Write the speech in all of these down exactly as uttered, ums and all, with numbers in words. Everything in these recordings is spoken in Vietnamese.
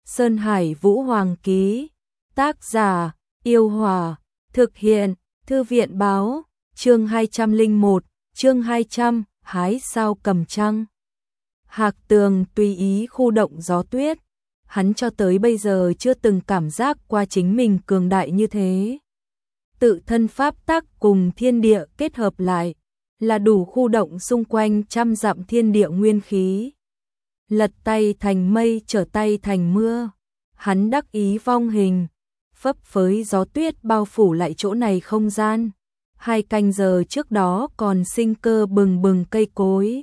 Sơn Hải Vũ Hoàng ký. Tác giả, Yêu Hòa. Thực hiện, Thư viện Báo. Chương hai trăm lẻ một, chương hai trăm, hái sao cầm trăng. Hạc Tường tùy ý khu động gió tuyết. Hắn cho tới bây giờ chưa từng cảm giác qua chính mình cường đại như thế. Tự thân pháp tắc cùng thiên địa kết hợp lại, là đủ khu động xung quanh trăm dặm thiên địa nguyên khí. Lật tay thành mây, trở tay thành mưa. Hắn đắc ý vong hình, phấp phới gió tuyết bao phủ lại chỗ này không gian. Hai canh giờ trước đó còn sinh cơ bừng bừng cây cối.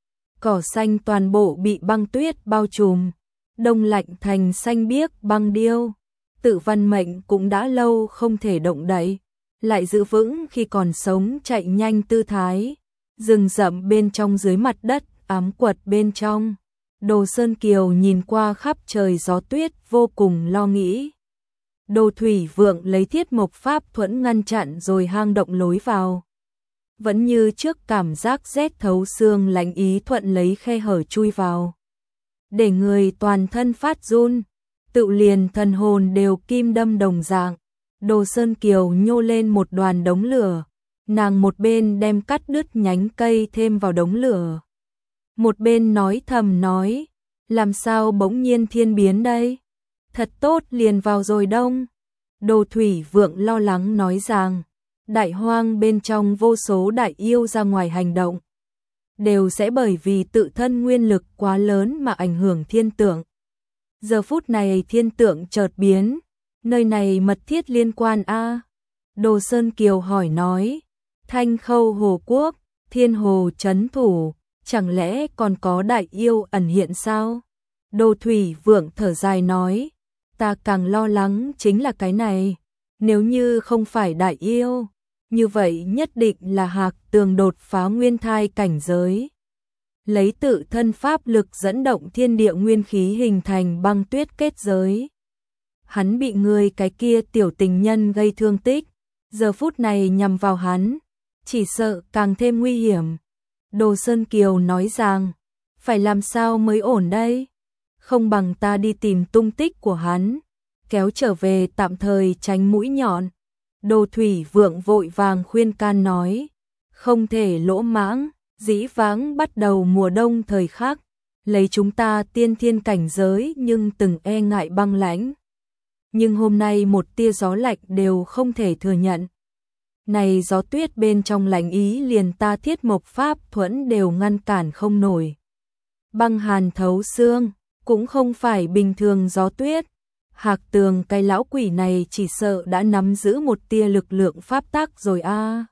Cỏ xanh toàn bộ bị băng tuyết bao trùm, đông lạnh thành xanh biếc băng điêu. Tự Văn Mệnh cũng đã lâu không thể động đậy, lại giữ vững khi còn sống chạy nhanh tư thái. Rừng rậm bên trong dưới mặt đất, ám quật bên trong. Đồ Sơn Kiều nhìn qua khắp trời gió tuyết vô cùng lo nghĩ. Đồ Thủy Vượng lấy thiết mộc pháp thuẫn ngăn chặn rồi hang động lối vào. Vẫn như trước cảm giác rét thấu xương lạnh ý thuận lấy khe hở chui vào. Để người toàn thân phát run, tự liền thần hồn đều kim đâm đồng dạng. Đồ Sơn Kiều nhô lên một đoàn đống lửa, nàng một bên đem cắt đứt nhánh cây thêm vào đống lửa. Một bên nói thầm nói, làm sao bỗng nhiên thiên biến đây? Thật tốt liền vào rồi đông. Đồ Thủy Vượng lo lắng nói rằng, đại hoang bên trong vô số đại yêu ra ngoài hành động, đều sẽ bởi vì tự thân nguyên lực quá lớn mà ảnh hưởng thiên tượng. Giờ phút này thiên tượng chợt biến, nơi này mật thiết liên quan a. Đồ Sơn Kiều hỏi nói, Thanh Khâu Hồ Quốc, Thiên Hồ trấn thủ, chẳng lẽ còn có đại yêu ẩn hiện sao? Đồ Thủy Vượng thở dài nói, ta càng lo lắng chính là cái này, nếu như không phải đại yêu, như vậy nhất định là Hạc Tường đột phá nguyên thai cảnh giới. Lấy tự thân pháp lực dẫn động thiên địa nguyên khí hình thành băng tuyết kết giới. Hắn bị người cái kia tiểu tình nhân gây thương tích, giờ phút này nhằm vào hắn, chỉ sợ càng thêm nguy hiểm. Đồ Sơn Kiều nói rằng, phải làm sao mới ổn đây? Không bằng ta đi tìm tung tích của hắn, kéo trở về tạm thời tránh mũi nhọn. Đồ Thủy Vượng vội vàng khuyên can nói, không thể lỗ mãng, dĩ vãng bắt đầu mùa đông thời khắc, lấy chúng ta tiên thiên cảnh giới nhưng từng e ngại băng lãnh. Nhưng hôm nay một tia gió lạnh đều không thể thừa nhận. Này gió tuyết bên trong lạnh ý liền ta thiết mộc pháp thuẫn đều ngăn cản không nổi. Băng hàn thấu xương, cũng không phải bình thường gió tuyết. Hạc Tường cái lão quỷ này chỉ sợ đã nắm giữ một tia lực lượng pháp tắc rồi a. À.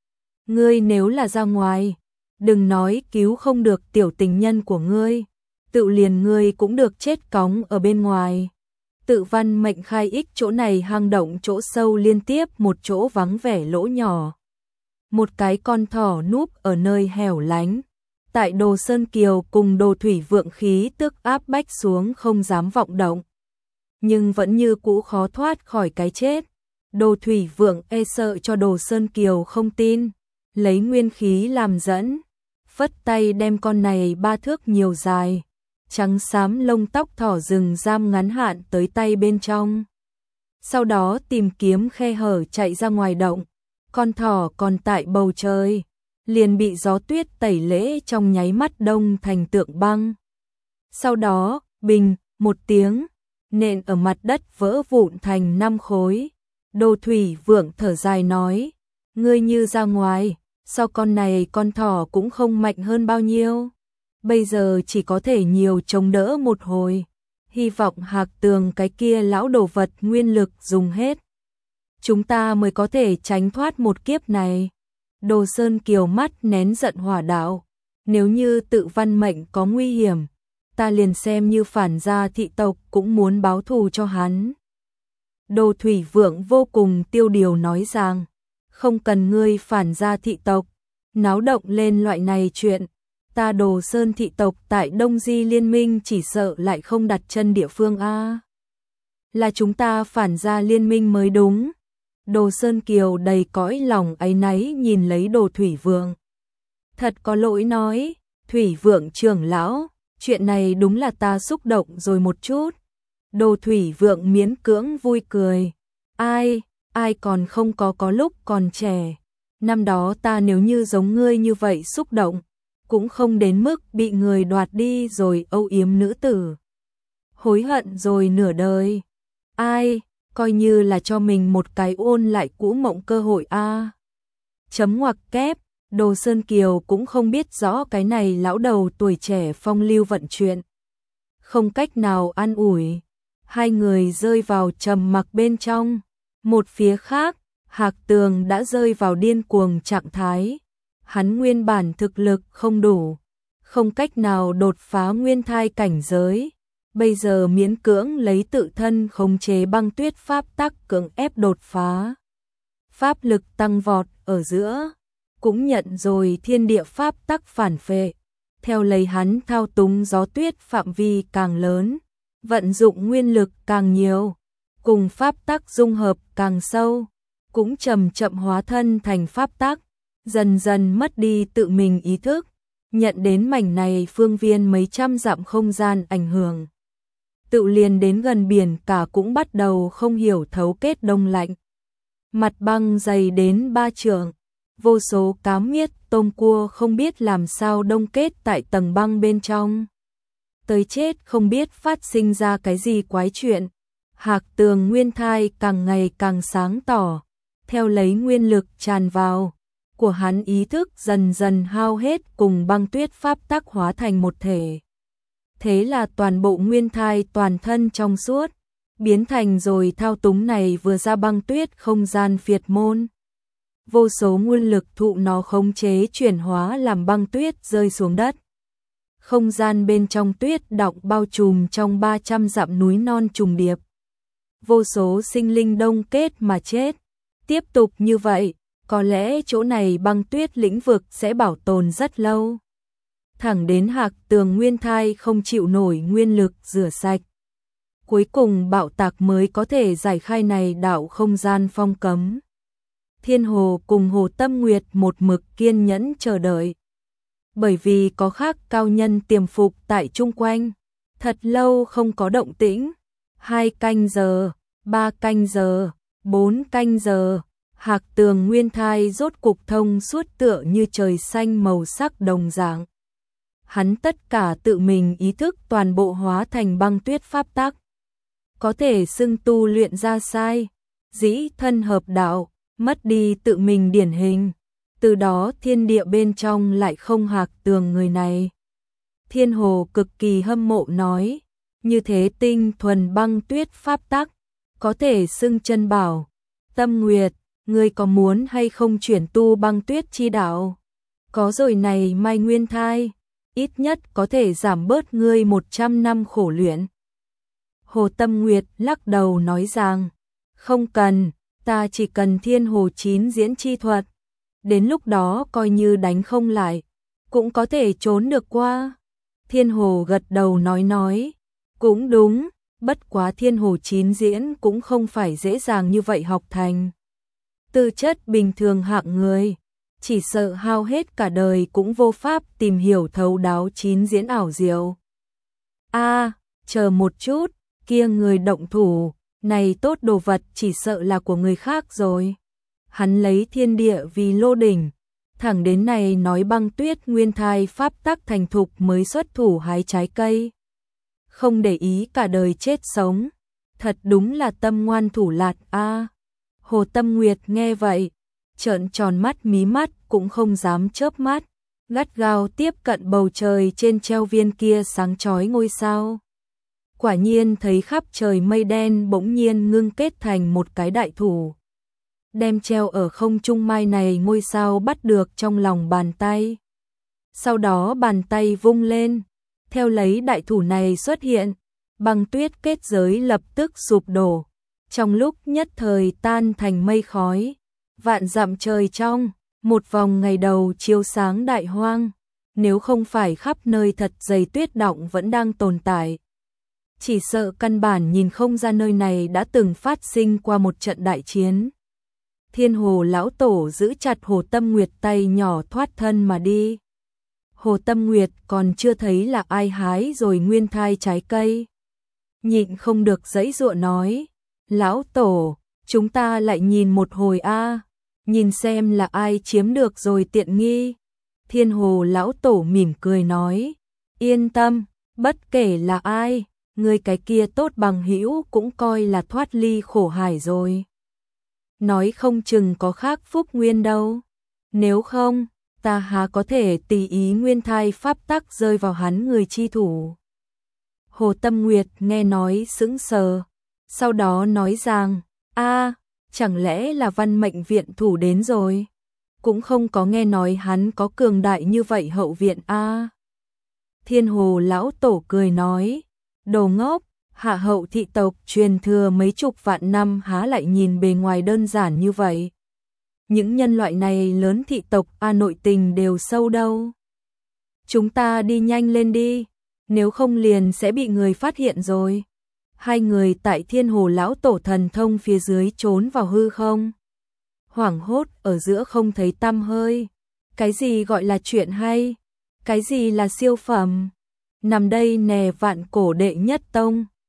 Ngươi nếu là ra ngoài, đừng nói cứu không được tiểu tình nhân của ngươi, tự liền ngươi cũng được chết cóng ở bên ngoài. Tự Văn Mệnh khai ích chỗ này hang động chỗ sâu liên tiếp một chỗ vắng vẻ lỗ nhỏ. Một cái con thỏ núp ở nơi hẻo lánh. Tại Đồ Sơn Kiều cùng Đồ Thủy Vượng khí tức áp bách xuống không dám vọng động. Nhưng vẫn như cũ khó thoát khỏi cái chết. Đồ Thủy Vượng e sợ cho Đồ Sơn Kiều không tin, lấy nguyên khí làm dẫn, phất tay đem con này ba thước nhiều dài, trắng xám lông tóc thỏ rừng giam ngắn hạn tới tay bên trong. Sau đó tìm kiếm khe hở chạy ra ngoài động, con thỏ còn tại bầu trời, liền bị gió tuyết tẩy lễ trong nháy mắt đông thành tượng băng. Sau đó, bình, một tiếng, nện ở mặt đất vỡ vụn thành năm khối. Đồ Thủy Vượng thở dài nói, ngươi như ra ngoài, sao con này con thỏ cũng không mạnh hơn bao nhiêu. Bây giờ chỉ có thể nhiều chống đỡ một hồi, hy vọng Hạc Tường cái kia lão đồ vật nguyên lực dùng hết, chúng ta mới có thể tránh thoát một kiếp này. Đồ Sơn Kiều mắt nén giận hỏa đạo, nếu như Tự Văn Mệnh có nguy hiểm, ta liền xem như phản gia thị tộc cũng muốn báo thù cho hắn. Đồ Thủy Vượng vô cùng tiêu điều nói rằng, không cần ngươi phản gia thị tộc, náo động lên loại này chuyện, ta Đồ Sơn thị tộc tại Đông Di Liên minh chỉ sợ lại không đặt chân địa phương a. Là chúng ta phản gia liên minh mới đúng. Đồ Sơn Kiều đầy cõi lòng áy náy nhìn lấy Đồ Thủy Vượng. Thật có lỗi nói, Thủy Vượng trưởng lão, chuyện này đúng là ta xúc động rồi một chút. Đồ Thủy Vượng miễn cưỡng vui cười. Ai, ai còn không có có lúc còn trẻ. Năm đó ta nếu như giống ngươi như vậy xúc động, cũng không đến mức bị người đoạt đi rồi âu yếm nữ tử. Hối hận rồi nửa đời. Ai, coi như là cho mình một cái ôn lại cũ mộng cơ hội a. À. Chấm ngoặc kép, Đồ Sơn Kiều cũng không biết rõ cái này lão đầu tuổi trẻ phong lưu vận chuyện. Không cách nào an ủi. Hai người rơi vào trầm mặc bên trong. Một phía khác, Hạc Tường đã rơi vào điên cuồng trạng thái. Hắn nguyên bản thực lực không đủ, không cách nào đột phá nguyên thai cảnh giới. Bây giờ miễn cưỡng lấy tự thân khống chế băng tuyết pháp tắc cưỡng ép đột phá. Pháp lực tăng vọt ở giữa, cũng nhận rồi thiên địa pháp tắc phản phệ. Theo lấy hắn thao túng gió tuyết phạm vi càng lớn, vận dụng nguyên lực càng nhiều, cùng pháp tắc dung hợp càng sâu, cũng chậm chậm hóa thân thành pháp tắc, dần dần mất đi tự mình ý thức, nhận đến mảnh này phương viên mấy trăm dặm không gian ảnh hưởng. Tự liền đến gần biển cả cũng bắt đầu không hiểu thấu kết đông lạnh. Mặt băng dày đến ba trượng, vô số cá miết tôm cua không biết làm sao đông kết tại tầng băng bên trong. Tới chết không biết phát sinh ra cái gì quái chuyện. Hạc Tường nguyên thai càng ngày càng sáng tỏ, theo lấy nguyên lực tràn vào, của hắn ý thức dần dần hao hết cùng băng tuyết pháp tắc hóa thành một thể. Thế là toàn bộ nguyên thai toàn thân trong suốt, biến thành rồi thao túng này vừa ra băng tuyết không gian phiệt môn. Vô số nguyên lực thụ nó khống chế chuyển hóa làm băng tuyết rơi xuống đất. Không gian bên trong tuyết đọng bao trùm trong ba trăm dặm núi non trùng điệp. Vô số sinh linh đông kết mà chết. Tiếp tục như vậy, có lẽ chỗ này băng tuyết lĩnh vực sẽ bảo tồn rất lâu. Thẳng đến Hạc Tường nguyên thai không chịu nổi nguyên lực rửa sạch. Cuối cùng bạo tạc mới có thể giải khai này đạo không gian phong cấm. Thiên Hồ cùng Hồ Tâm Nguyệt một mực kiên nhẫn chờ đợi. Bởi vì có khác cao nhân tiềm phục tại chung quanh, thật lâu không có động tĩnh. Hai canh giờ, ba canh giờ, bốn canh giờ, Hạc Tường nguyên thai rốt cục thông suốt tựa như trời xanh màu sắc đồng dạng. Hắn tất cả tự mình ý thức toàn bộ hóa thành băng tuyết pháp tắc. Có thể xưng tu luyện ra sai, dĩ thân hợp đạo, mất đi tự mình điển hình. Từ đó thiên địa bên trong lại không Hạc Tường người này. Thiên Hồ cực kỳ hâm mộ nói, như thế tinh thuần băng tuyết pháp tắc, có thể xưng chân bảo. Tâm Nguyệt, ngươi có muốn hay không chuyển tu băng tuyết chi đạo? Có rồi này mai nguyên thai, ít nhất có thể giảm bớt ngươi một trăm năm khổ luyện. Hồ Tâm Nguyệt lắc đầu nói rằng, không cần, ta chỉ cần thiên hồ chín diễn chi thuật. Đến lúc đó coi như đánh không lại, cũng có thể trốn được qua. Thiên Hồ gật đầu nói nói, cũng đúng, bất quá thiên hồ chín diễn cũng không phải dễ dàng như vậy học thành. Tư chất bình thường hạng người, chỉ sợ hao hết cả đời cũng vô pháp tìm hiểu thấu đáo chín diễn ảo diệu. A, chờ một chút, kia người động thủ, này tốt đồ vật chỉ sợ là của người khác rồi. Hắn lấy thiên địa vì lô đỉnh, thẳng đến này nói băng tuyết nguyên thai pháp tắc thành thục mới xuất thủ hái trái cây. Không để ý cả đời chết sống, thật đúng là tâm ngoan thủ lạt a. À, Hồ Tâm Nguyệt nghe vậy, trợn tròn mắt mí mắt cũng không dám chớp mắt, gắt gao tiếp cận bầu trời trên treo viên kia sáng chói ngôi sao. Quả nhiên thấy khắp trời mây đen bỗng nhiên ngưng kết thành một cái đại thủ. Đem treo ở không trung mai này ngôi sao bắt được trong lòng bàn tay. Sau đó bàn tay vung lên, theo lấy đại thủ này xuất hiện, băng tuyết kết giới lập tức sụp đổ, trong lúc nhất thời tan thành mây khói. Vạn dặm trời trong, một vòng ngày đầu chiếu sáng đại hoang, nếu không phải khắp nơi thật dày tuyết đọng vẫn đang tồn tại. Chỉ sợ căn bản nhìn không ra nơi này đã từng phát sinh qua một trận đại chiến. Thiên Hồ lão tổ giữ chặt Hồ Tâm Nguyệt tay nhỏ thoát thân mà đi. Hồ Tâm Nguyệt còn chưa thấy là ai hái rồi nguyên thai trái cây. nhịn không được giãy giụa nói, lão tổ, chúng ta lại nhìn một hồi a, nhìn xem là ai chiếm được rồi tiện nghi. Thiên Hồ lão tổ mỉm cười nói, yên tâm, bất kể là ai, người cái kia tốt bằng hữu cũng coi là thoát ly khổ hải rồi. Nói không chừng có khác phúc nguyên đâu. Nếu không, ta há có thể tùy ý nguyên thai pháp tắc rơi vào hắn người chi thủ. Hồ Tâm Nguyệt nghe nói sững sờ, sau đó nói rằng, a, chẳng lẽ là Văn Mệnh viện thủ đến rồi? Cũng không có nghe nói hắn có cường đại như vậy hậu viện a. Thiên Hồ lão tổ cười nói, đồ ngốc, hạ hậu thị tộc truyền thừa mấy chục vạn năm há lại nhìn bề ngoài đơn giản như vậy. Những nhân loại này lớn thị tộc a nội tình đều sâu đâu. Chúng ta đi nhanh lên đi, nếu không liền sẽ bị người phát hiện rồi. Hai người tại Thiên Hồ lão tổ thần thông phía dưới trốn vào hư không. Hoảng hốt ở giữa không thấy tăm hơi. Cái gì gọi là chuyện hay? Cái gì là siêu phẩm? Nằm đây nè vạn cổ đệ nhất tông,